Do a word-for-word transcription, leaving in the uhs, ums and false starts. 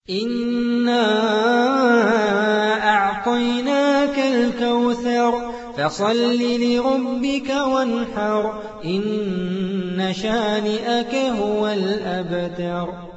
إِنَّا أَعْطَيْنَاكَ الْكَوْثَرَ فَصَلِّ لِرَبِّكَ وَانْحَرْ إِنَّ شَانِئَكَ هُوَ الْأَبْتَرُ